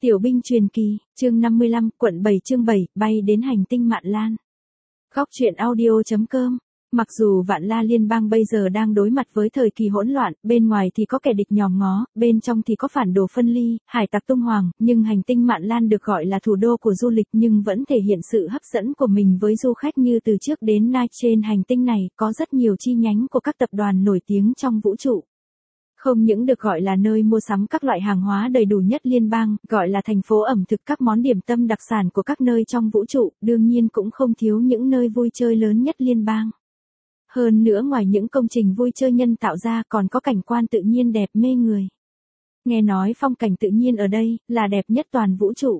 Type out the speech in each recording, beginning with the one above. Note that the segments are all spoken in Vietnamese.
Tiểu binh truyền kỳ, chương 55, quận 7 chương 7, bay đến hành tinh Mạn Lan. Góc truyện audio.com. Mặc dù Vạn La Liên bang bây giờ đang đối mặt với thời kỳ hỗn loạn, bên ngoài thì có kẻ địch nhòm ngó, bên trong thì có phản đồ phân ly, hải tặc tung hoàng, nhưng hành tinh Mạn Lan được gọi là thủ đô của du lịch nhưng vẫn thể hiện sự hấp dẫn của mình với du khách như từ trước đến nay. Trên hành tinh này có rất nhiều chi nhánh của các tập đoàn nổi tiếng trong vũ trụ. Không những được gọi là nơi mua sắm các loại hàng hóa đầy đủ nhất liên bang, gọi là thành phố ẩm thực các món điểm tâm đặc sản của các nơi trong vũ trụ, đương nhiên cũng không thiếu những nơi vui chơi lớn nhất liên bang. Hơn nữa ngoài những công trình vui chơi nhân tạo ra còn có cảnh quan tự nhiên đẹp mê người. Nghe nói phong cảnh tự nhiên ở đây là đẹp nhất toàn vũ trụ.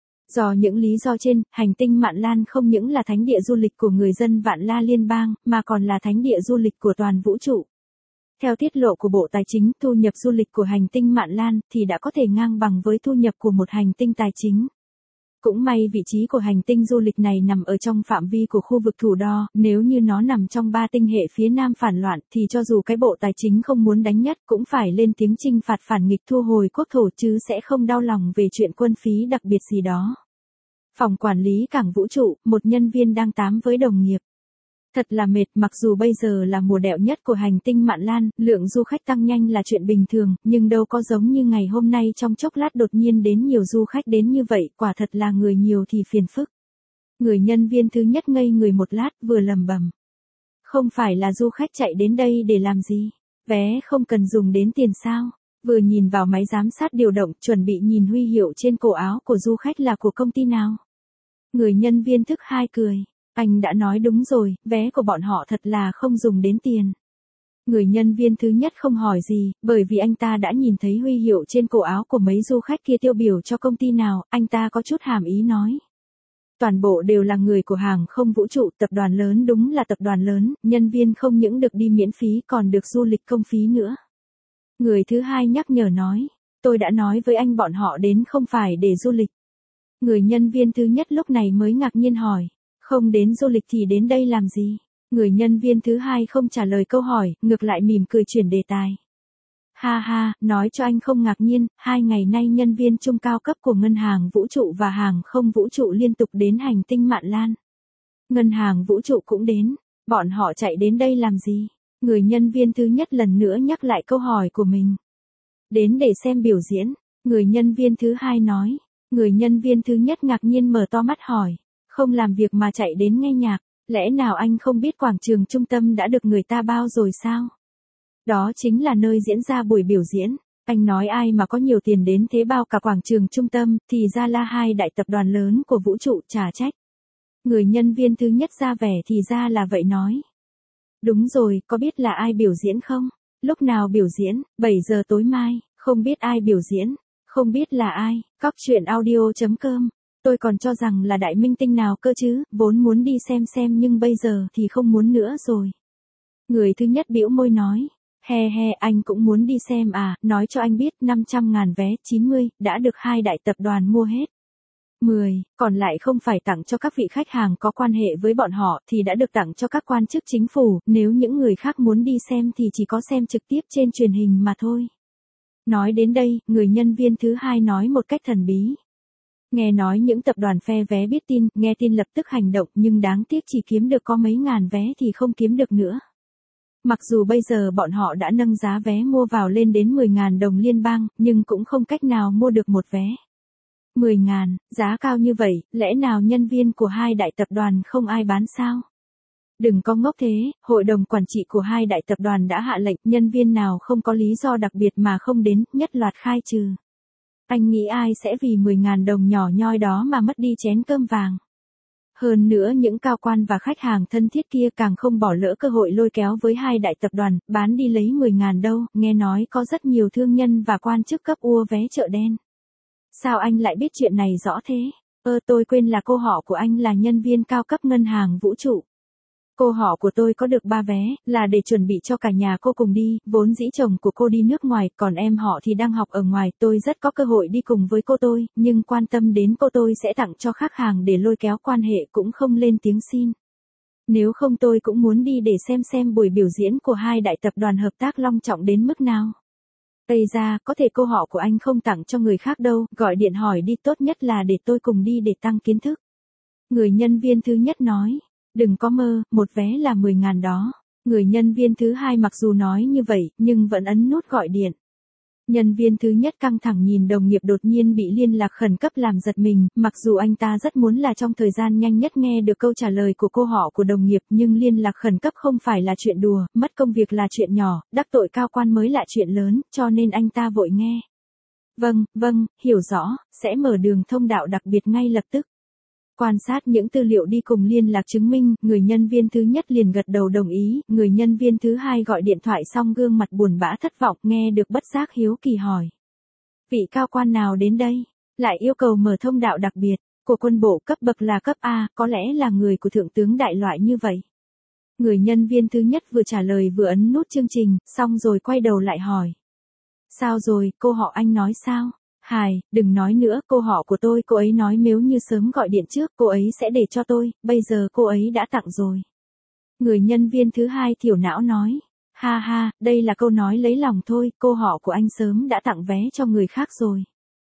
Do những lý do trên, hành tinh Mạn Lan không những là thánh địa du lịch của người dân Vạn La Liên bang, mà còn là thánh địa du lịch của toàn vũ trụ. Theo tiết lộ của Bộ Tài chính, thu nhập du lịch của hành tinh Mạn Lan thì đã có thể ngang bằng với thu nhập của một hành tinh tài chính. Cũng may vị trí của hành tinh du lịch này nằm ở trong phạm vi của khu vực thủ đo, nếu như nó nằm trong 3 tinh hệ phía nam phản loạn thì cho dù cái Bộ Tài chính không muốn đánh nhất cũng phải lên tiếng trinh phạt phản nghịch thu hồi quốc thổ chứ sẽ không đau lòng về chuyện quân phí đặc biệt gì đó. Phòng quản lý cảng vũ trụ, một nhân viên đang tám với đồng nghiệp. Thật là mệt, mặc dù bây giờ là mùa đẹo nhất của hành tinh Mạn Lan, lượng du khách tăng nhanh là chuyện bình thường, nhưng đâu có giống như ngày hôm nay trong chốc lát đột nhiên đến nhiều du khách đến như vậy, quả thật là người nhiều thì phiền phức. Người nhân viên thứ nhất ngây người một lát vừa lẩm bẩm. Không phải là du khách chạy đến đây để làm gì? Vé không cần dùng đến tiền sao? Vừa nhìn vào máy giám sát điều động chuẩn bị nhìn huy hiệu trên cổ áo của du khách là của công ty nào? Người nhân viên thứ hai cười. Anh đã nói đúng rồi, vé của bọn họ thật là không dùng đến tiền. Người nhân viên thứ nhất không hỏi gì, bởi vì anh ta đã nhìn thấy huy hiệu trên cổ áo của mấy du khách kia tiêu biểu cho công ty nào, anh ta có chút hàm ý nói. Toàn bộ đều là người của hàng không vũ trụ, tập đoàn lớn đúng là tập đoàn lớn, nhân viên không những được đi miễn phí còn được du lịch công phí nữa. Người thứ hai nhắc nhở nói, tôi đã nói với anh bọn họ đến không phải để du lịch. Người nhân viên thứ nhất lúc này mới ngạc nhiên hỏi. Không đến du lịch thì đến đây làm gì? Người nhân viên thứ hai không trả lời câu hỏi, ngược lại mỉm cười chuyển đề tài. Ha ha, nói cho anh không ngạc nhiên, 2 ngày nay nhân viên trung cao cấp của ngân hàng vũ trụ và hàng không vũ trụ liên tục đến hành tinh Mạn Lan. Ngân hàng vũ trụ cũng đến, bọn họ chạy đến đây làm gì? Người nhân viên thứ nhất lần nữa nhắc lại câu hỏi của mình. Đến để xem biểu diễn, người nhân viên thứ hai nói. Người nhân viên thứ nhất ngạc nhiên mở to mắt hỏi. Không làm việc mà chạy đến nghe nhạc, lẽ nào anh không biết quảng trường trung tâm đã được người ta bao rồi sao? Đó chính là nơi diễn ra buổi biểu diễn, anh nói ai mà có nhiều tiền đến thế bao cả quảng trường trung tâm, thì ra là 2 đại tập đoàn lớn của vũ trụ, chả trách. Người nhân viên thứ nhất ra vẻ thì ra là vậy nói. Đúng rồi, có biết là ai biểu diễn không? Lúc nào biểu diễn? 7 giờ tối mai, không biết ai biểu diễn, không biết là ai, Góc truyện audio.com. Tôi còn cho rằng là đại minh tinh nào cơ chứ, vốn muốn đi xem nhưng bây giờ thì không muốn nữa rồi. Người thứ nhất bĩu môi nói, he anh cũng muốn đi xem à, nói cho anh biết 500.000 vé 90, đã được 2 đại tập đoàn mua hết. 10, còn lại không phải tặng cho các vị khách hàng có quan hệ với bọn họ thì đã được tặng cho các quan chức chính phủ, nếu những người khác muốn đi xem thì chỉ có xem trực tiếp trên truyền hình mà thôi. Nói đến đây, người nhân viên thứ hai nói một cách thần bí. Nghe nói những tập đoàn phe vé biết tin, nghe tin lập tức hành động nhưng đáng tiếc chỉ kiếm được có mấy ngàn vé thì không kiếm được nữa. Mặc dù bây giờ bọn họ đã nâng giá vé mua vào lên đến 10.000 đồng liên bang, nhưng cũng không cách nào mua được một vé. 10.000, giá cao như vậy, lẽ nào nhân viên của 2 đại tập đoàn không ai bán sao? Đừng có ngốc thế, hội đồng quản trị của 2 đại tập đoàn đã hạ lệnh nhân viên nào không có lý do đặc biệt mà không đến, nhất loạt khai trừ. Anh nghĩ ai sẽ vì 10.000 đồng nhỏ nhoi đó mà mất đi chén cơm vàng. Hơn nữa những cao quan và khách hàng thân thiết kia càng không bỏ lỡ cơ hội lôi kéo với 2 đại tập đoàn, bán đi lấy 10.000 đâu, nghe nói có rất nhiều thương nhân và quan chức cấp ua vé chợ đen. Sao anh lại biết chuyện này rõ thế? Tôi quên là cô họ của anh là nhân viên cao cấp ngân hàng vũ trụ. Cô họ của tôi có được 3 vé, là để chuẩn bị cho cả nhà cô cùng đi, vốn dĩ chồng của cô đi nước ngoài, còn em họ thì đang học ở ngoài, tôi rất có cơ hội đi cùng với cô tôi, nhưng quan tâm đến cô tôi sẽ tặng cho khách hàng để lôi kéo quan hệ cũng không lên tiếng xin. Nếu không tôi cũng muốn đi để xem buổi biểu diễn của 2 đại tập đoàn hợp tác long trọng đến mức nào. Tây ra, có thể cô họ của anh không tặng cho người khác đâu, gọi điện hỏi đi, tốt nhất là để tôi cùng đi để tăng kiến thức. Người nhân viên thứ nhất nói, đừng có mơ, một vé là 10.000 đó. Người nhân viên thứ hai mặc dù nói như vậy, nhưng vẫn ấn nút gọi điện. Nhân viên thứ nhất căng thẳng nhìn đồng nghiệp đột nhiên bị liên lạc khẩn cấp làm giật mình, mặc dù anh ta rất muốn là trong thời gian nhanh nhất nghe được câu trả lời của cô họ của đồng nghiệp, nhưng liên lạc khẩn cấp không phải là chuyện đùa, mất công việc là chuyện nhỏ, đắc tội cao quan mới là chuyện lớn, cho nên anh ta vội nghe. Vâng, hiểu rõ, sẽ mở đường thông đạo đặc biệt ngay lập tức. Quan sát những tư liệu đi cùng liên lạc chứng minh, người nhân viên thứ nhất liền gật đầu đồng ý, người nhân viên thứ hai gọi điện thoại xong gương mặt buồn bã thất vọng, nghe được bất giác hiếu kỳ hỏi. Vị cao quan nào đến đây? Lại yêu cầu mở thông đạo đặc biệt, của quân bộ cấp bậc là cấp A, có lẽ là người của thượng tướng đại loại như vậy. Người nhân viên thứ nhất vừa trả lời vừa ấn nút chương trình, xong rồi quay đầu lại hỏi. Sao rồi, cô họ anh nói sao? Đừng nói nữa, cô họ của tôi, cô ấy nói nếu như sớm gọi điện trước, cô ấy sẽ để cho tôi, bây giờ cô ấy đã tặng rồi. Người nhân viên thứ hai thiểu não nói, ha, đây là câu nói lấy lòng thôi, cô họ của anh sớm đã tặng vé cho người khác rồi.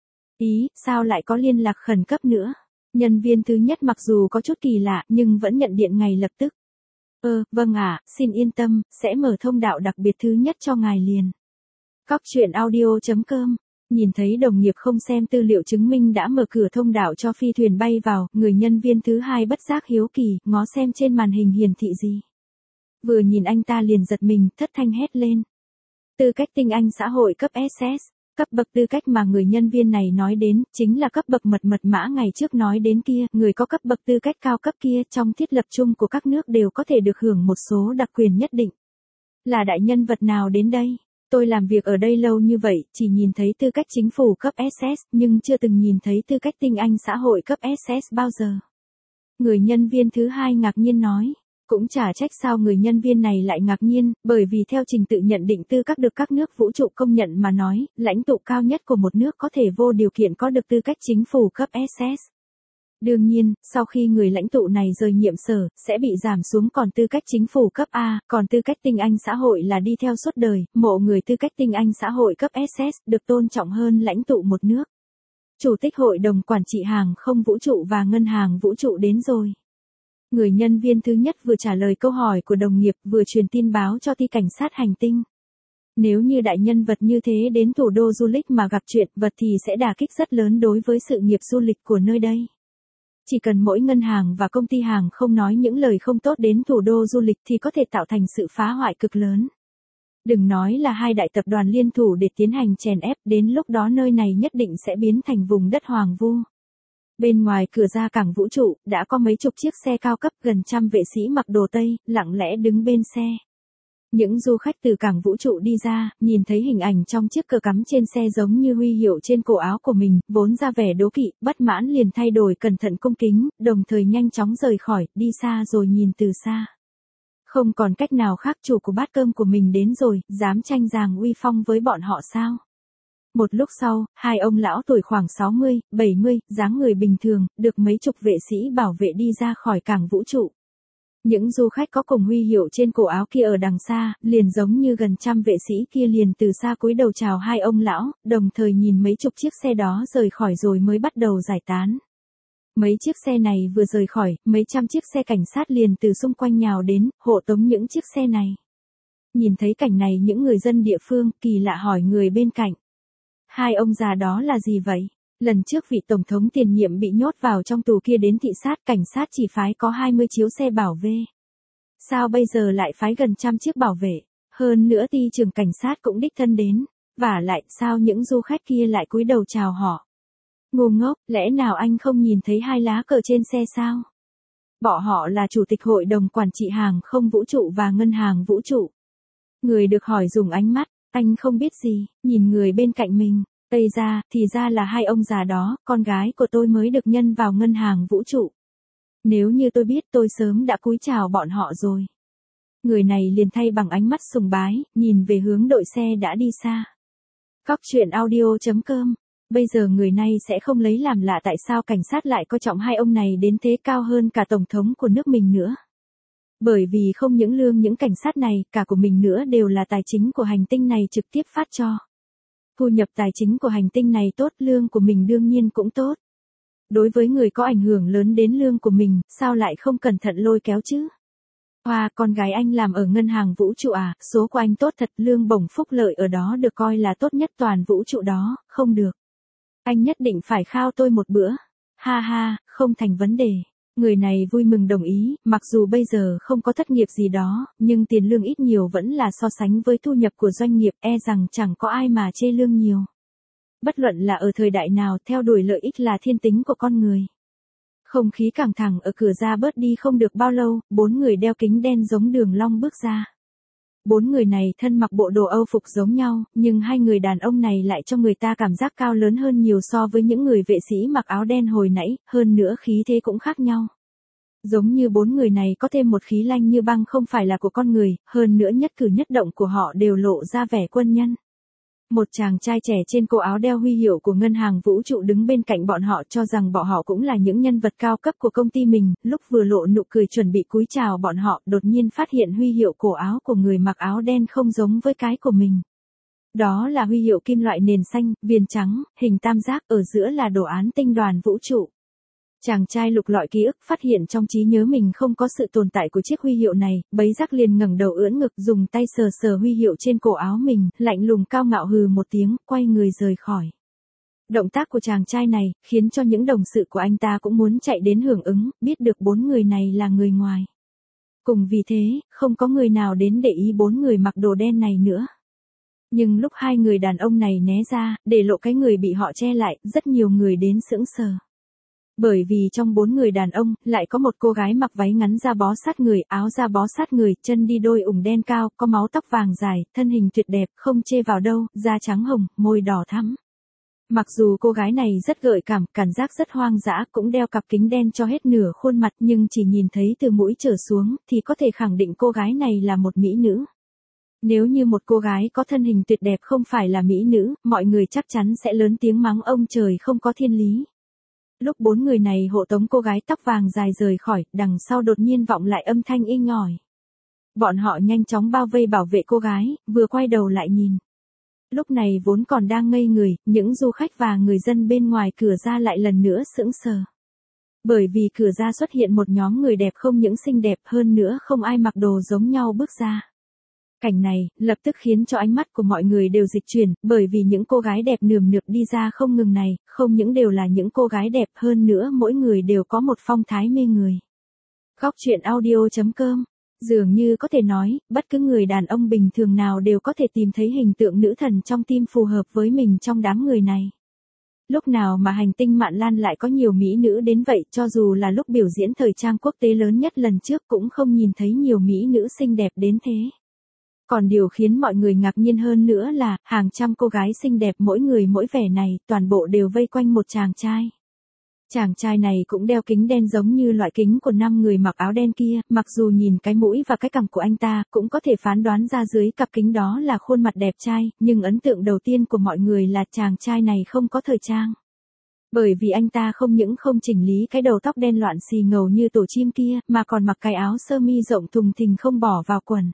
Ý, sao lại có liên lạc khẩn cấp nữa? Nhân viên thứ nhất mặc dù có chút kỳ lạ, nhưng vẫn nhận điện ngay lập tức. Vâng ạ, xin yên tâm, sẽ mở thông đạo đặc biệt thứ nhất cho ngài liền. Cóc truyện audio.com. Nhìn thấy đồng nghiệp không xem tư liệu chứng minh đã mở cửa thông đạo cho phi thuyền bay vào, người nhân viên thứ hai bất giác hiếu kỳ, ngó xem trên màn hình hiển thị gì. Vừa nhìn anh ta liền giật mình, thất thanh hét lên. Tư cách tinh anh xã hội cấp SS, cấp bậc tư cách mà người nhân viên này nói đến, chính là cấp bậc mật mã ngày trước nói đến kia, người có cấp bậc tư cách cao cấp kia trong thiết lập chung của các nước đều có thể được hưởng một số đặc quyền nhất định. Là đại nhân vật nào đến đây? Tôi làm việc ở đây lâu như vậy, chỉ nhìn thấy tư cách chính phủ cấp SS, nhưng chưa từng nhìn thấy tư cách tinh anh xã hội cấp SS bao giờ. Người nhân viên thứ hai ngạc nhiên nói. Cũng chả trách sao người nhân viên này lại ngạc nhiên, bởi vì theo trình tự nhận định tư cách được các nước vũ trụ công nhận mà nói, lãnh tụ cao nhất của một nước có thể vô điều kiện có được tư cách chính phủ cấp SS. Đương nhiên, sau khi người lãnh tụ này rời nhiệm sở, sẽ bị giảm xuống còn tư cách chính phủ cấp A, còn tư cách tinh anh xã hội là đi theo suốt đời, mộ người tư cách tinh anh xã hội cấp SS, được tôn trọng hơn lãnh tụ một nước. Chủ tịch Hội đồng Quản trị Hàng không Vũ trụ và Ngân hàng Vũ trụ đến rồi. Người nhân viên thứ nhất vừa trả lời câu hỏi của đồng nghiệp vừa truyền tin báo cho ty cảnh sát hành tinh. Nếu như đại nhân vật như thế đến thủ đô du lịch mà gặp chuyện vật thì sẽ đả kích rất lớn đối với sự nghiệp du lịch của nơi đây. Chỉ cần mỗi ngân hàng và công ty hàng không nói những lời không tốt đến thủ đô du lịch thì có thể tạo thành sự phá hoại cực lớn. Đừng nói là hai đại tập đoàn liên thủ để tiến hành chèn ép, đến lúc đó nơi này nhất định sẽ biến thành vùng đất hoàng vu. Bên ngoài cửa ra cảng vũ trụ, đã có mấy chục chiếc xe cao cấp gần trăm vệ sĩ mặc đồ Tây, lặng lẽ đứng bên xe. Những du khách từ cảng vũ trụ đi ra, nhìn thấy hình ảnh trong chiếc cờ cắm trên xe giống như huy hiệu trên cổ áo của mình, vốn ra vẻ đố kỵ, bất mãn liền thay đổi cẩn thận cung kính, đồng thời nhanh chóng rời khỏi, đi xa rồi nhìn từ xa. Không còn cách nào khác, chủ của bát cơm của mình đến rồi, dám tranh giành uy phong với bọn họ sao? Một lúc sau, hai ông lão tuổi khoảng 60, 70, dáng người bình thường, được mấy chục vệ sĩ bảo vệ đi ra khỏi cảng vũ trụ. Những du khách có cùng huy hiệu trên cổ áo kia ở đằng xa, liền giống như gần trăm vệ sĩ kia liền từ xa cúi đầu chào hai ông lão, đồng thời nhìn mấy chục chiếc xe đó rời khỏi rồi mới bắt đầu giải tán. Mấy chiếc xe này vừa rời khỏi, mấy trăm chiếc xe cảnh sát liền từ xung quanh nhào đến, hộ tống những chiếc xe này. Nhìn thấy cảnh này những người dân địa phương kỳ lạ hỏi người bên cạnh. Hai ông già đó là gì vậy? Lần trước vị tổng thống tiền nhiệm bị nhốt vào trong tù kia đến thị sát, cảnh sát chỉ phái có 20 chiếu xe bảo vệ. Sao bây giờ lại phái gần trăm chiếc bảo vệ? Hơn nữa ty trưởng cảnh sát cũng đích thân đến. Vả lại, sao những du khách kia lại cúi đầu chào họ? Ngu ngốc, lẽ nào anh không nhìn thấy hai lá cờ trên xe sao? Bọn họ là Chủ tịch Hội đồng Quản trị Hàng không Vũ trụ và Ngân hàng Vũ trụ. Người được hỏi dùng ánh mắt, anh không biết gì, nhìn người bên cạnh mình. Tây ra, thì ra là hai ông già đó, con gái của tôi mới được nhân vào Ngân hàng Vũ trụ. Nếu như tôi biết tôi sớm đã cúi chào bọn họ rồi. Người này liền thay bằng ánh mắt sùng bái, nhìn về hướng đội xe đã đi xa. Cóc truyện audio.com. Bây giờ người này sẽ không lấy làm lạ tại sao cảnh sát lại coi trọng hai ông này đến thế, cao hơn cả tổng thống của nước mình nữa. Bởi vì không những lương những cảnh sát này, cả của mình nữa đều là tài chính của hành tinh này trực tiếp phát cho. Thu nhập tài chính của hành tinh này tốt, lương của mình đương nhiên cũng tốt. Đối với người có ảnh hưởng lớn đến lương của mình, sao lại không cẩn thận lôi kéo chứ? Hoa, con gái anh làm ở ngân hàng vũ trụ à, số của anh tốt thật, lương bổng phúc lợi ở đó được coi là tốt nhất toàn vũ trụ đó, không được. Anh nhất định phải khao tôi một bữa. Ha ha, không thành vấn đề. Người này vui mừng đồng ý, mặc dù bây giờ không có thất nghiệp gì đó, nhưng tiền lương ít nhiều vẫn là so sánh với thu nhập của doanh nghiệp, e rằng chẳng có ai mà chê lương nhiều. Bất luận là ở thời đại nào, theo đuổi lợi ích là thiên tính của con người. Không khí căng thẳng ở cửa ra bớt đi không được bao lâu, 4 người đeo kính đen giống Đường Long bước ra. 4 người này thân mặc bộ đồ Âu phục giống nhau, nhưng hai người đàn ông này lại cho người ta cảm giác cao lớn hơn nhiều so với những người vệ sĩ mặc áo đen hồi nãy, hơn nữa khí thế cũng khác nhau. Giống như 4 người này có thêm một khí lanh như băng không phải là của con người, hơn nữa nhất cử nhất động của họ đều lộ ra vẻ quân nhân. Một chàng trai trẻ trên cổ áo đeo huy hiệu của ngân hàng vũ trụ đứng bên cạnh bọn họ cho rằng bọn họ cũng là những nhân vật cao cấp của công ty mình, lúc vừa lộ nụ cười chuẩn bị cúi chào bọn họ, đột nhiên phát hiện huy hiệu cổ áo của người mặc áo đen không giống với cái của mình. Đó là huy hiệu kim loại nền xanh, viền trắng, hình tam giác, ở giữa là đồ án tinh đoàn vũ trụ. Chàng trai lục lọi ký ức, phát hiện trong trí nhớ mình không có sự tồn tại của chiếc huy hiệu này, bấy giác liền ngẩng đầu ưỡn ngực, dùng tay sờ sờ huy hiệu trên cổ áo mình, lạnh lùng cao ngạo hừ một tiếng, quay người rời khỏi. Động tác của chàng trai này, khiến cho những đồng sự của anh ta cũng muốn chạy đến hưởng ứng, biết được 4 người này là người ngoài. Cùng vì thế, không có người nào đến để ý 4 người mặc đồ đen này nữa. Nhưng lúc hai người đàn ông này né ra, để lộ cái người bị họ che lại, rất nhiều người đến sững sờ. Bởi vì trong 4 người đàn ông, lại có một cô gái mặc váy ngắn da bó sát người, áo da bó sát người, chân đi đôi ủng đen cao, có máu tóc vàng dài, thân hình tuyệt đẹp, không chê vào đâu, da trắng hồng, môi đỏ thắm. Mặc dù cô gái này rất gợi cảm giác rất hoang dã, cũng đeo cặp kính đen cho hết nửa khuôn mặt, nhưng chỉ nhìn thấy từ mũi trở xuống, thì có thể khẳng định cô gái này là một mỹ nữ. Nếu như một cô gái có thân hình tuyệt đẹp không phải là mỹ nữ, mọi người chắc chắn sẽ lớn tiếng mắng ông trời không có thiên lý. Lúc 4 người này hộ tống cô gái tóc vàng dài rời khỏi, đằng sau đột nhiên vọng lại âm thanh inh ỏi. Bọn họ nhanh chóng bao vây bảo vệ cô gái, vừa quay đầu lại nhìn. Lúc này vốn còn đang ngây người, những du khách và người dân bên ngoài cửa ra lại lần nữa sững sờ. Bởi vì cửa ra xuất hiện một nhóm người đẹp, không những xinh đẹp hơn nữa không ai mặc đồ giống nhau bước ra. Cảnh này, lập tức khiến cho ánh mắt của mọi người đều dịch chuyển, bởi vì những cô gái đẹp nườm nượp đi ra không ngừng này, không những đều là những cô gái đẹp hơn nữa mỗi người đều có một phong thái mê người. Góc truyện audio.com. Dường như có thể nói, bất cứ người đàn ông bình thường nào đều có thể tìm thấy hình tượng nữ thần trong tim phù hợp với mình trong đám người này. Lúc nào mà hành tinh Mạn Lan lại có nhiều mỹ nữ đến vậy, cho dù là lúc biểu diễn thời trang quốc tế lớn nhất lần trước cũng không nhìn thấy nhiều mỹ nữ xinh đẹp đến thế. Còn điều khiến mọi người ngạc nhiên hơn nữa là, hàng trăm cô gái xinh đẹp mỗi người mỗi vẻ này, toàn bộ đều vây quanh một chàng trai. Chàng trai này cũng đeo kính đen giống như loại kính của 5 người mặc áo đen kia, mặc dù nhìn cái mũi và cái cằm của anh ta, cũng có thể phán đoán ra dưới cặp kính đó là khuôn mặt đẹp trai, nhưng ấn tượng đầu tiên của mọi người là chàng trai này không có thời trang. Bởi vì anh ta không những không chỉnh lý cái đầu tóc đen loạn xì ngầu như tổ chim kia, mà còn mặc cái áo sơ mi rộng thùng thình không bỏ vào quần.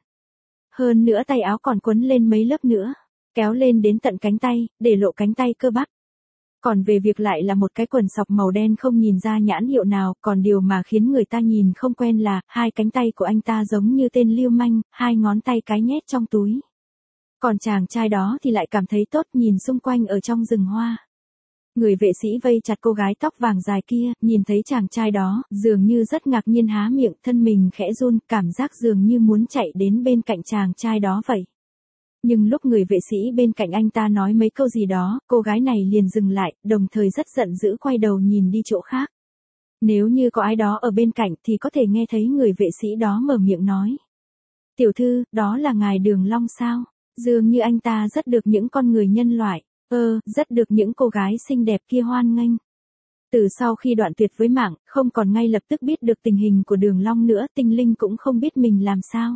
Hơn nữa tay áo còn quấn lên mấy lớp nữa, kéo lên đến tận cánh tay, để lộ cánh tay cơ bắp. Còn về việc lại là một cái quần sọc màu đen không nhìn ra nhãn hiệu nào, còn điều mà khiến người ta nhìn không quen là, hai cánh tay của anh ta giống như tên lưu manh, hai ngón tay cái nhét trong túi. Còn chàng trai đó thì lại cảm thấy tốt, nhìn xung quanh ở trong rừng hoa. Người vệ sĩ vây chặt cô gái tóc vàng dài kia, nhìn thấy chàng trai đó, dường như rất ngạc nhiên há miệng, thân mình khẽ run, cảm giác dường như muốn chạy đến bên cạnh chàng trai đó vậy. Nhưng lúc người vệ sĩ bên cạnh anh ta nói mấy câu gì đó, cô gái này liền dừng lại, đồng thời rất giận dữ quay đầu nhìn đi chỗ khác. Nếu như có ai đó ở bên cạnh thì có thể nghe thấy người vệ sĩ đó mở miệng nói. Tiểu thư, đó là ngài Đường Long sao? Dường như anh ta rất được những con người nhân loại, rất được những cô gái xinh đẹp kia hoan nghênh. Từ sau khi đoạn tuyệt với mạng, không còn ngay lập tức biết được tình hình của Đường Long nữa, tinh linh cũng không biết mình làm sao.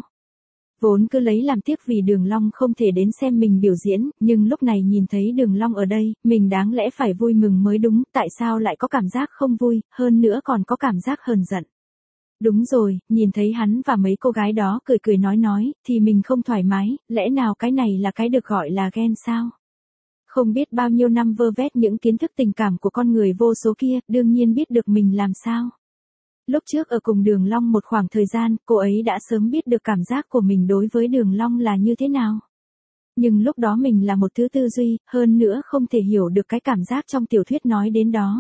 Vốn cứ lấy làm tiếc vì Đường Long không thể đến xem mình biểu diễn, nhưng lúc này nhìn thấy Đường Long ở đây, mình đáng lẽ phải vui mừng mới đúng, tại sao lại có cảm giác không vui, hơn nữa còn có cảm giác hờn giận. Đúng rồi, nhìn thấy hắn và mấy cô gái đó cười cười nói, thì mình không thoải mái, lẽ nào cái này là cái được gọi là ghen sao? Không biết bao nhiêu năm vơ vét những kiến thức tình cảm của con người vô số kia, đương nhiên biết được mình làm sao. Lúc trước ở cùng Đường Long một khoảng thời gian, cô ấy đã sớm biết được cảm giác của mình đối với Đường Long là như thế nào. Nhưng lúc đó mình là một thứ tư duy, hơn nữa không thể hiểu được cái cảm giác trong tiểu thuyết nói đến đó.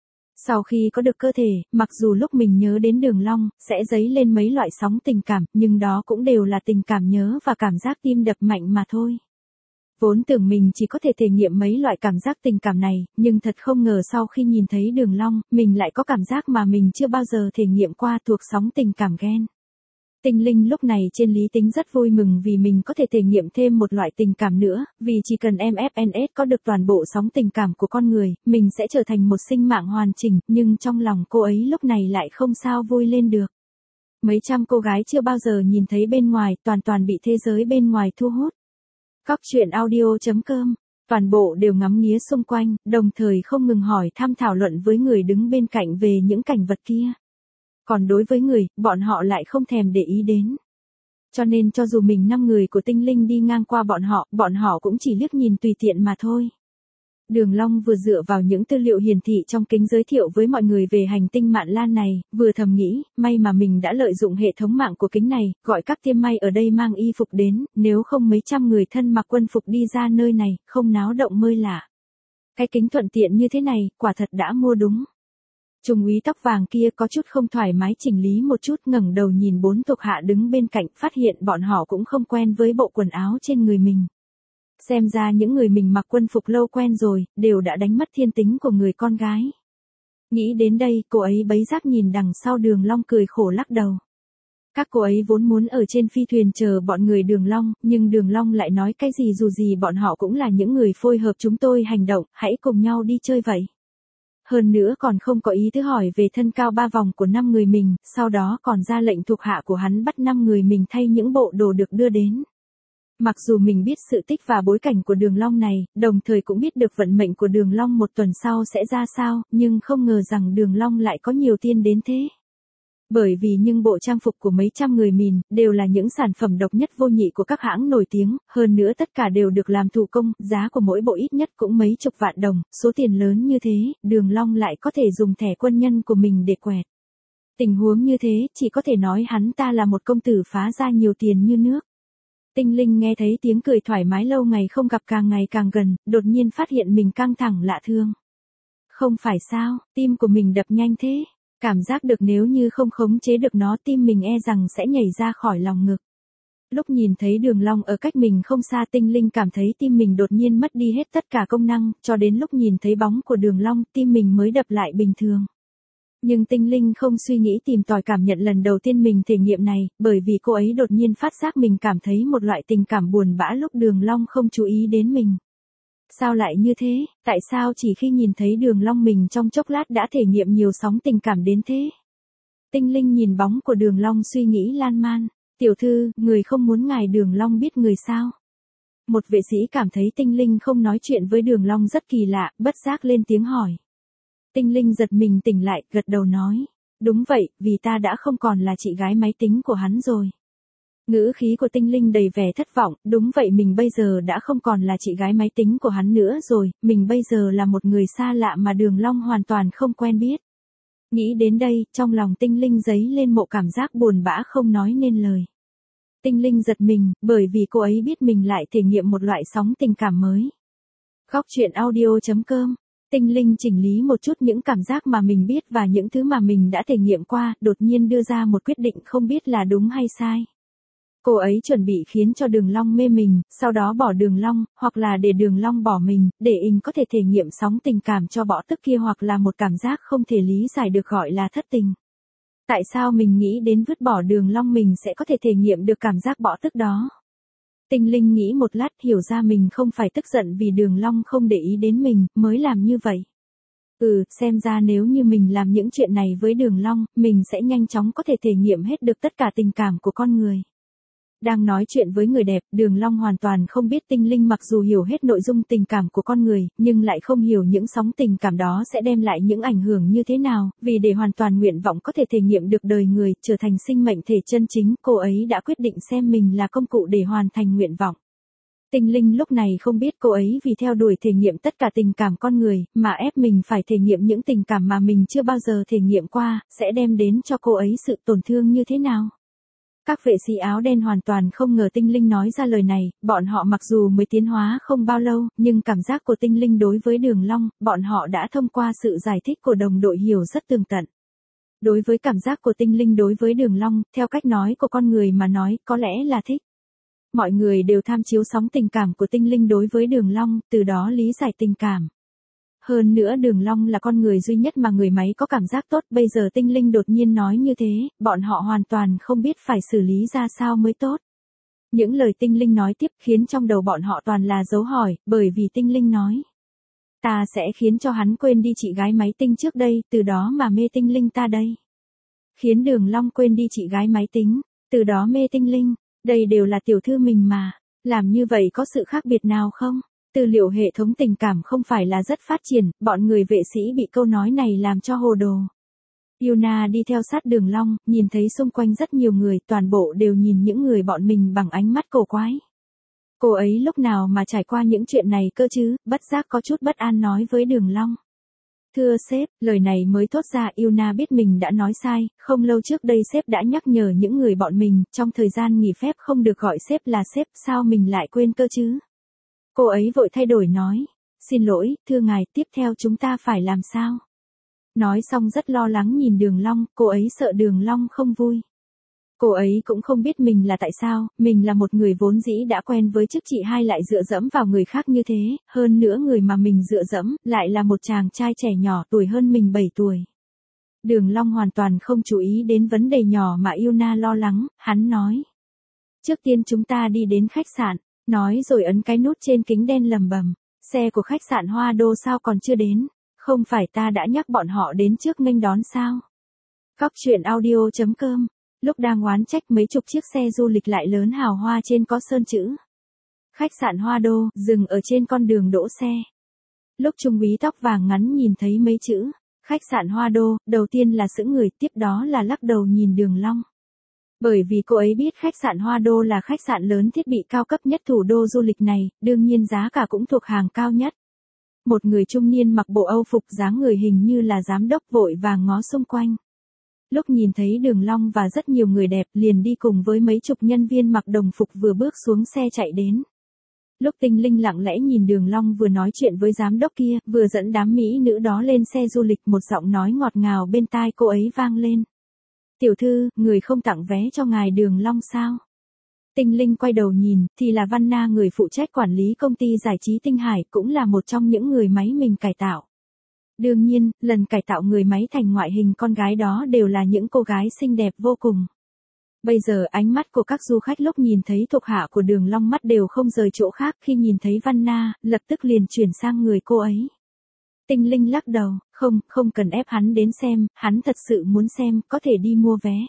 Sau khi có được cơ thể, mặc dù lúc mình nhớ đến Đường Long, sẽ dấy lên mấy loại sóng tình cảm, nhưng đó cũng đều là tình cảm nhớ và cảm giác tim đập mạnh mà thôi. Vốn tưởng mình chỉ có thể thể nghiệm mấy loại cảm giác tình cảm này, nhưng thật không ngờ sau khi nhìn thấy Đường Long, mình lại có cảm giác mà mình chưa bao giờ thể nghiệm qua thuộc sóng tình cảm ghen. Tinh Linh lúc này trên lý tính rất vui mừng vì mình có thể thể nghiệm thêm một loại tình cảm nữa, vì chỉ cần MFNS có được toàn bộ sóng tình cảm của con người, mình sẽ trở thành một sinh mạng hoàn chỉnh, nhưng trong lòng cô ấy lúc này lại không sao vui lên được. Mấy trăm cô gái chưa bao giờ nhìn thấy bên ngoài, toàn bị thế giới bên ngoài thu hút. Cóc truyện audio.com, toàn bộ đều ngắm nghía xung quanh, đồng thời không ngừng hỏi thăm thảo luận với người đứng bên cạnh về những cảnh vật kia. Còn đối với người, bọn họ lại không thèm để ý đến. Cho nên cho dù mình 5 người của Tinh Linh đi ngang qua bọn họ cũng chỉ liếc nhìn tùy tiện mà thôi. Đường Long vừa dựa vào những tư liệu hiển thị trong kính giới thiệu với mọi người về hành tinh Mạn Lan này, vừa thầm nghĩ, may mà mình đã lợi dụng hệ thống mạng của kính này, gọi các tiêm may ở đây mang y phục đến, nếu không mấy trăm người thân mặc quân phục đi ra nơi này, không náo động mới lạ. Cái kính thuận tiện như thế này, quả thật đã mua đúng. Trung úy tóc vàng kia có chút không thoải mái chỉnh lý một chút, ngẩng đầu nhìn 4 thuộc hạ đứng bên cạnh, phát hiện bọn họ cũng không quen với bộ quần áo trên người mình. Xem ra những người mình mặc quân phục lâu quen rồi, đều đã đánh mất thiên tính của người con gái. Nghĩ đến đây, cô ấy bấy giác nhìn đằng sau Đường Long cười khổ lắc đầu. Các cô ấy vốn muốn ở trên phi thuyền chờ bọn người Đường Long, nhưng Đường Long lại nói cái gì dù gì bọn họ cũng là những người phối hợp chúng tôi hành động, hãy cùng nhau đi chơi vậy. Hơn nữa còn không có ý thứ hỏi về thân cao 3 vòng của 5 người mình, sau đó còn ra lệnh thuộc hạ của hắn bắt 5 người mình thay những bộ đồ được đưa đến. Mặc dù mình biết sự tích và bối cảnh của Đường Long này, đồng thời cũng biết được vận mệnh của Đường Long một tuần sau sẽ ra sao, nhưng không ngờ rằng Đường Long lại có nhiều tiên đến thế. Bởi vì những bộ trang phục của mấy trăm người mình, đều là những sản phẩm độc nhất vô nhị của các hãng nổi tiếng, hơn nữa tất cả đều được làm thủ công, giá của mỗi bộ ít nhất cũng mấy chục vạn đồng, số tiền lớn như thế, Đường Long lại có thể dùng thẻ quân nhân của mình để quẹt. Tình huống như thế, chỉ có thể nói hắn ta là một công tử phá ra nhiều tiền như nước. Tinh Linh nghe thấy tiếng cười thoải mái lâu ngày không gặp càng ngày càng gần, đột nhiên phát hiện mình căng thẳng lạ thường. Không phải sao, tim của mình đập nhanh thế. Cảm giác được nếu như không khống chế được nó, tim mình e rằng sẽ nhảy ra khỏi lòng ngực. Lúc nhìn thấy Đường Long ở cách mình không xa, Tinh Linh cảm thấy tim mình đột nhiên mất đi hết tất cả công năng, cho đến lúc nhìn thấy bóng của Đường Long, tim mình mới đập lại bình thường. Nhưng Tinh Linh không suy nghĩ tìm tòi cảm nhận lần đầu tiên mình thể nghiệm này, bởi vì cô ấy đột nhiên phát giác mình cảm thấy một loại tình cảm buồn bã lúc Đường Long không chú ý đến mình. Sao lại như thế, tại sao chỉ khi nhìn thấy Đường Long mình trong chốc lát đã thể nghiệm nhiều sóng tình cảm đến thế? Tinh Linh nhìn bóng của Đường Long suy nghĩ lan man. Tiểu thư, người không muốn ngài Đường Long biết người sao? Một vệ sĩ cảm thấy Tinh Linh không nói chuyện với Đường Long rất kỳ lạ, bất giác lên tiếng hỏi. Tinh Linh giật mình tỉnh lại, gật đầu nói. Đúng vậy, vì ta đã không còn là chị gái máy tính của hắn rồi. Ngữ khí của Tinh Linh đầy vẻ thất vọng, đúng vậy, mình bây giờ đã không còn là chị gái máy tính của hắn nữa rồi, mình bây giờ là một người xa lạ mà Đường Long hoàn toàn không quen biết. Nghĩ đến đây, trong lòng Tinh Linh dấy lên một cảm giác buồn bã không nói nên lời. Tinh Linh giật mình, bởi vì cô ấy biết mình lại thể nghiệm một loại sóng tình cảm mới. Cóc truyện audio.com, Tinh Linh chỉnh lý một chút những cảm giác mà mình biết và những thứ mà mình đã thể nghiệm qua, đột nhiên đưa ra một quyết định không biết là đúng hay sai. Cô ấy chuẩn bị khiến cho Đường Long mê mình, sau đó bỏ Đường Long, hoặc là để Đường Long bỏ mình, để mình có thể thể nghiệm sóng tình cảm cho bỏ tức kia, hoặc là một cảm giác không thể lý giải được gọi là thất tình. Tại sao mình nghĩ đến vứt bỏ Đường Long mình sẽ có thể thể nghiệm được cảm giác bỏ tức đó? Tinh Linh nghĩ một lát, hiểu ra mình không phải tức giận vì Đường Long không để ý đến mình, mới làm như vậy. Xem ra nếu như mình làm những chuyện này với Đường Long, mình sẽ nhanh chóng có thể thể nghiệm hết được tất cả tình cảm của con người. Đang nói chuyện với người đẹp, Đường Long hoàn toàn không biết Tinh Linh mặc dù hiểu hết nội dung tình cảm của con người, nhưng lại không hiểu những sóng tình cảm đó sẽ đem lại những ảnh hưởng như thế nào, vì để hoàn toàn nguyện vọng có thể thể nghiệm được đời người, trở thành sinh mệnh thể chân chính, cô ấy đã quyết định xem mình là công cụ để hoàn thành nguyện vọng. Tinh Linh lúc này không biết cô ấy vì theo đuổi thể nghiệm tất cả tình cảm con người, mà ép mình phải thể nghiệm những tình cảm mà mình chưa bao giờ thể nghiệm qua, sẽ đem đến cho cô ấy sự tổn thương như thế nào. Các vệ sĩ áo đen hoàn toàn không ngờ Tinh Linh nói ra lời này, bọn họ mặc dù mới tiến hóa không bao lâu, nhưng cảm giác của Tinh Linh đối với Đường Long, bọn họ đã thông qua sự giải thích của đồng đội hiểu rất tường tận. Đối với cảm giác của Tinh Linh đối với Đường Long, theo cách nói của con người mà nói, có lẽ là thích. Mọi người đều tham chiếu sóng tình cảm của Tinh Linh đối với Đường Long, từ đó lý giải tình cảm. Hơn nữa Đường Long là con người duy nhất mà người máy có cảm giác tốt, bây giờ Tinh Linh đột nhiên nói như thế, bọn họ hoàn toàn không biết phải xử lý ra sao mới tốt. Những lời Tinh Linh nói tiếp khiến trong đầu bọn họ toàn là dấu hỏi, bởi vì Tinh Linh nói. Ta sẽ khiến cho hắn quên đi chị gái máy tính trước đây, từ đó mà mê Tinh Linh ta đây. Khiến Đường Long quên đi chị gái máy tính, từ đó mê Tinh Linh, đây đều là tiểu thư mình mà, làm như vậy có sự khác biệt nào không? Tư liệu hệ thống tình cảm không phải là rất phát triển, bọn người vệ sĩ bị câu nói này làm cho hồ đồ. Yuna đi theo sát Đường Long, nhìn thấy xung quanh rất nhiều người, toàn bộ đều nhìn những người bọn mình bằng ánh mắt cổ quái. Cô ấy lúc nào mà trải qua những chuyện này cơ chứ, bất giác có chút bất an nói với Đường Long. Thưa sếp, lời này mới thốt ra Yuna biết mình đã nói sai, không lâu trước đây sếp đã nhắc nhở những người bọn mình, trong thời gian nghỉ phép không được gọi sếp là sếp, sao mình lại quên cơ chứ? Cô ấy vội thay đổi nói, xin lỗi, thưa ngài, tiếp theo chúng ta phải làm sao? Nói xong rất lo lắng nhìn Đường Long, cô ấy sợ Đường Long không vui. Cô ấy cũng không biết mình là tại sao, mình là một người vốn dĩ đã quen với chức chị hai lại dựa dẫm vào người khác như thế, hơn nữa người mà mình dựa dẫm, lại là một chàng trai trẻ nhỏ tuổi hơn mình 7 tuổi. Đường Long hoàn toàn không chú ý đến vấn đề nhỏ mà Yuna lo lắng, hắn nói. Trước tiên chúng ta đi đến khách sạn, nói rồi ấn cái nút trên kính đen lầm bầm, xe của khách sạn Hoa Đô sao còn chưa đến, không phải ta đã nhắc bọn họ đến trước nghênh đón sao. Góc truyện audio.com. Lúc đang oán trách mấy chục chiếc xe du lịch lại lớn hào hoa trên có sơn chữ. Khách sạn Hoa Đô, dừng ở trên con đường đỗ xe. Lúc trung úy tóc vàng ngắn nhìn thấy mấy chữ, khách sạn Hoa Đô, đầu tiên là sững người, tiếp đó là lắc đầu nhìn Đường Long. Bởi vì cô ấy biết khách sạn Hoa Đô là khách sạn lớn thiết bị cao cấp nhất thủ đô du lịch này, đương nhiên giá cả cũng thuộc hàng cao nhất. Một người trung niên mặc bộ Âu phục dáng người hình như là giám đốc vội vàng ngó xung quanh. Lúc nhìn thấy Đường Long và rất nhiều người đẹp liền đi cùng với mấy chục nhân viên mặc đồng phục vừa bước xuống xe chạy đến. Lúc Tinh Linh lặng lẽ nhìn Đường Long vừa nói chuyện với giám đốc kia, vừa dẫn đám mỹ nữ đó lên xe du lịch, một giọng nói ngọt ngào bên tai cô ấy vang lên. Tiểu thư, người không tặng vé cho ngài Đường Long sao? Tinh Linh quay đầu nhìn, thì là Văn Na, người phụ trách quản lý công ty giải trí Tinh Hải, cũng là một trong những người máy mình cải tạo. Đương nhiên, lần cải tạo người máy thành ngoại hình con gái đó đều là những cô gái xinh đẹp vô cùng. Bây giờ ánh mắt của các du khách lúc nhìn thấy thuộc hạ của Đường Long mắt đều không rời chỗ khác, khi nhìn thấy Văn Na, lập tức liền chuyển sang người cô ấy. Tinh Linh lắc đầu, không cần ép hắn đến xem, hắn thật sự muốn xem, có thể đi mua vé.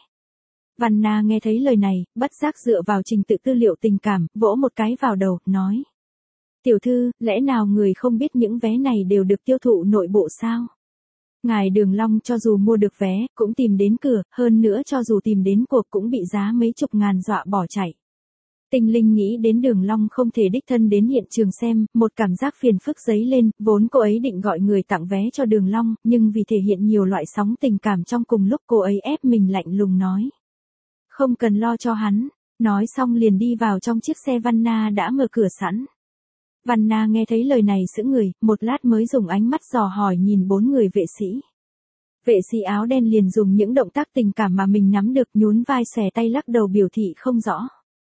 Văn Na nghe thấy lời này, bất giác dựa vào trình tự tư liệu tình cảm, vỗ một cái vào đầu, nói. Tiểu thư, lẽ nào người không biết những vé này đều được tiêu thụ nội bộ sao? Ngài Đường Long cho dù mua được vé, cũng tìm đến cửa, hơn nữa cho dù tìm đến cuộc cũng bị giá mấy chục ngàn dọa bỏ chạy. Tinh Linh nghĩ đến Đường Long không thể đích thân đến hiện trường xem, một cảm giác phiền phức dấy lên, vốn cô ấy định gọi người tặng vé cho Đường Long, nhưng vì thể hiện nhiều loại sóng tình cảm trong cùng lúc cô ấy ép mình lạnh lùng nói. Không cần lo cho hắn, nói xong liền đi vào trong chiếc xe Văn Na đã mở cửa sẵn. Văn Na nghe thấy lời này sững người, một lát mới dùng ánh mắt dò hỏi nhìn bốn người vệ sĩ. Vệ sĩ áo đen liền dùng những động tác tình cảm mà mình nắm được nhún vai xòe tay lắc đầu biểu thị không rõ.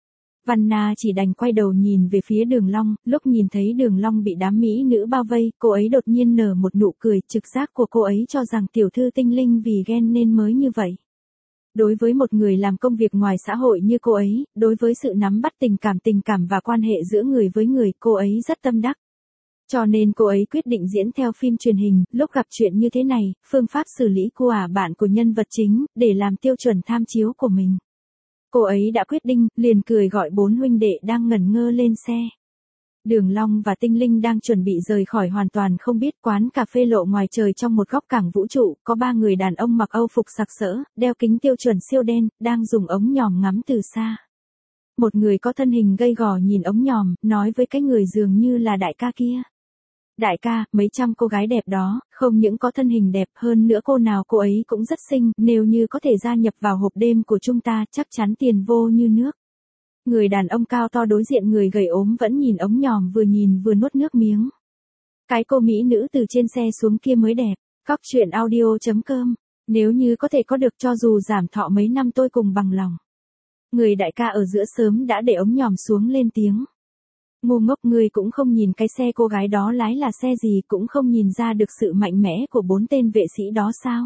Văn Na chỉ đành quay đầu nhìn về phía Đường Long, lúc nhìn thấy Đường Long bị đám mỹ nữ bao vây, cô ấy đột nhiên nở một nụ cười, trực giác của cô ấy cho rằng tiểu thư Tinh Linh vì ghen nên mới như vậy. Đối với một người làm công việc ngoài xã hội như cô ấy, đối với sự nắm bắt tình cảm và quan hệ giữa người với người, cô ấy rất tâm đắc. Cho nên cô ấy quyết định diễn theo phim truyền hình, lúc gặp chuyện như thế này, phương pháp xử lý của bạn của nhân vật chính, để làm tiêu chuẩn tham chiếu của mình. Cô ấy đã quyết định, liền cười gọi bốn huynh đệ đang ngẩn ngơ lên xe. Đường Long và Tinh Linh đang chuẩn bị rời khỏi hoàn toàn không biết quán cà phê lộ ngoài trời trong một góc cảng vũ trụ, có ba người đàn ông mặc Âu phục sặc sỡ, đeo kính tiêu chuẩn siêu đen, đang dùng ống nhòm ngắm từ xa. một người có thân hình gầy gò nhìn ống nhòm, nói với cái người dường như là đại ca kia. Đại ca, mấy trăm cô gái đẹp đó, không những có thân hình đẹp hơn nữa cô nào cô ấy cũng rất xinh, nếu như có thể gia nhập vào hộp đêm của chúng ta chắc chắn tiền vô như nước. Người đàn ông cao to đối diện người gầy ốm vẫn nhìn ống nhòm vừa nhìn vừa nuốt nước miếng. Cái cô mỹ nữ từ trên xe xuống kia mới đẹp. Cóc truyện audio.com. Nếu như có thể có được cho dù giảm thọ mấy năm tôi cùng bằng lòng. Người đại ca ở giữa sớm đã để ống nhòm xuống lên tiếng. Ngu ngốc, người cũng không nhìn cái xe cô gái đó lái là xe gì, cũng không nhìn ra được sự mạnh mẽ của 4 tên vệ sĩ đó sao?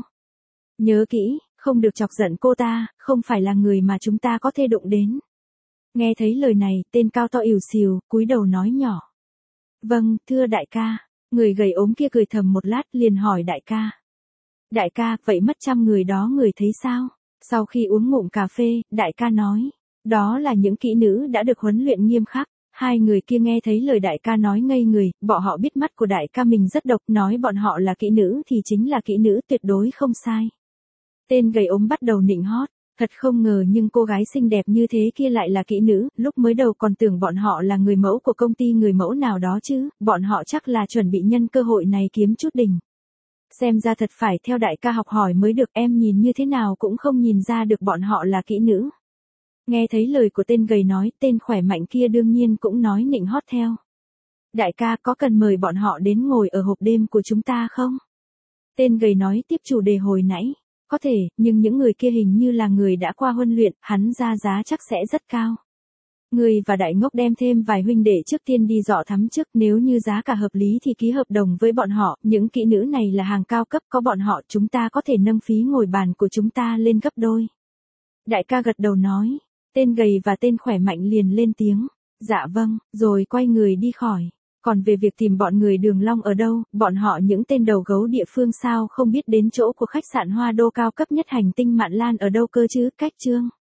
Nhớ kỹ, không được chọc giận cô ta, không phải là người mà chúng ta có thể đụng đến. Nghe thấy lời này, tên cao to ỉu xìu, cúi đầu nói nhỏ. Vâng, thưa đại ca. Người gầy ốm kia cười thầm một lát liền hỏi đại ca. Đại ca, vậy mất 100 người đó người thấy sao? Sau khi uống ngụm cà phê, đại ca nói. Đó là những kỹ nữ đã được huấn luyện nghiêm khắc. Hai người kia nghe thấy lời đại ca nói ngây người, bọn họ biết mắt của đại ca mình rất độc, nói bọn họ là kỹ nữ thì chính là kỹ nữ, tuyệt đối không sai. Tên gầy ốm bắt đầu nịnh hót. Thật không ngờ nhưng cô gái xinh đẹp như thế kia lại là kỹ nữ, lúc mới đầu còn tưởng bọn họ là người mẫu của công ty người mẫu nào đó chứ, bọn họ chắc là chuẩn bị nhân cơ hội này kiếm chút đỉnh. Xem ra thật phải theo đại ca học hỏi mới được, em nhìn như thế nào cũng không nhìn ra được bọn họ là kỹ nữ. Nghe thấy lời của tên gầy nói, tên khỏe mạnh kia đương nhiên cũng nói nịnh hót theo. Đại ca, có cần mời bọn họ đến ngồi ở hộp đêm của chúng ta không? Tên gầy nói tiếp chủ đề hồi nãy. Có thể, nhưng những người kia hình như là người đã qua huấn luyện, hắn ra giá chắc sẽ rất cao. Người và đại ngốc đem thêm vài huynh đệ trước tiên đi dọ thắm trước, nếu như giá cả hợp lý thì ký hợp đồng với bọn họ, những kỹ nữ này là hàng cao cấp, có bọn họ chúng ta có thể nâng phí ngồi bàn của chúng ta lên gấp đôi. Đại ca gật đầu nói, tên gầy và tên khỏe mạnh liền lên tiếng, dạ vâng, rồi quay người đi khỏi. Còn về việc tìm bọn người Đường Long ở đâu, bọn họ những tên đầu gấu địa phương sao không biết đến chỗ của khách sạn Hoa Đô cao cấp nhất hành tinh Mạn Lan ở đâu cơ chứ, cách chương.